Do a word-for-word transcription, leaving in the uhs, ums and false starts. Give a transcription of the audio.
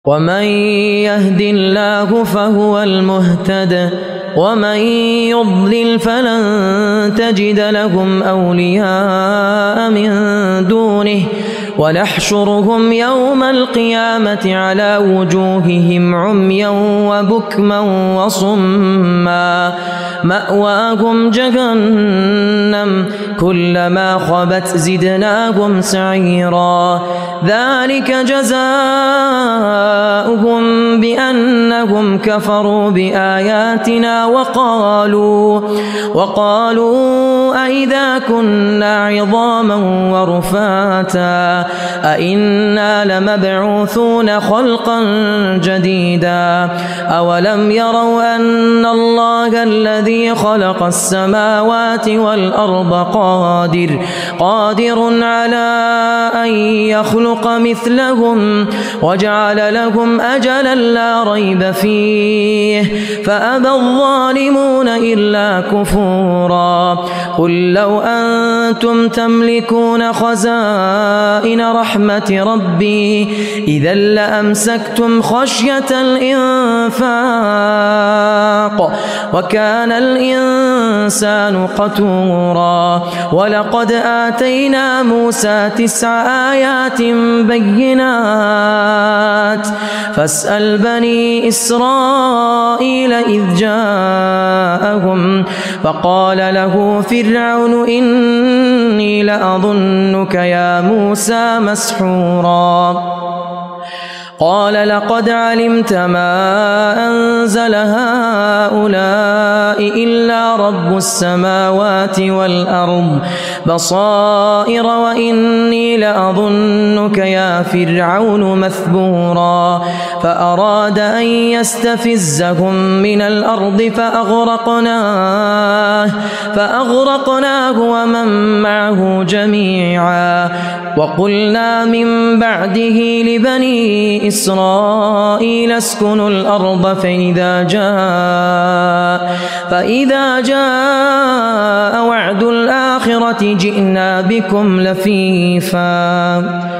ومن يهد الله فهو المهتد ومن يضلل فلن تجد لهم أولياء من دونه ونحشرهم يوم القيامة على وجوههم عميا وبكما وصما مأواهم جهنم كلما خبت زدناهم سعيرا ذلك جزاؤهم بأنهم كفروا بآياتنا وقالوا وقالوا أئذا كنا عظاما ورفاتا أئنا لمبعوثون خلقا جديدا أولم يروا أن الله الذي خلق السماوات والأرض قادر قادر على أن يخلق مثلهم وجعل لهم أجلا لا ريب فيه فأبى الظالمون إلا كفورا قل لو أنتم تملكون خزائن رحمة ربي إذا لأمسكتم خشية الإنفاق وكان الإنسان قتورا ولقد آتينا موسى تسع آيات بينات فاسأل بني إسرائيل إذ جاءهم فقال له فرعون إني لأظنك يا موسى مسحورا قال لقد علمت ما أنزل هؤلاء إلا رب السماوات والأرض بصائر وإني لأظنك يا فرعون مثبورا فأراد أن يستفزهم من الأرض فأغرقناه فأغرقناه ومن معه جميعا وقلنا من بعده لبني إسرائيل اسكنوا الأرض فإذا جاء فإذا جاء وعد الآخرة جئنا بكم لفيفا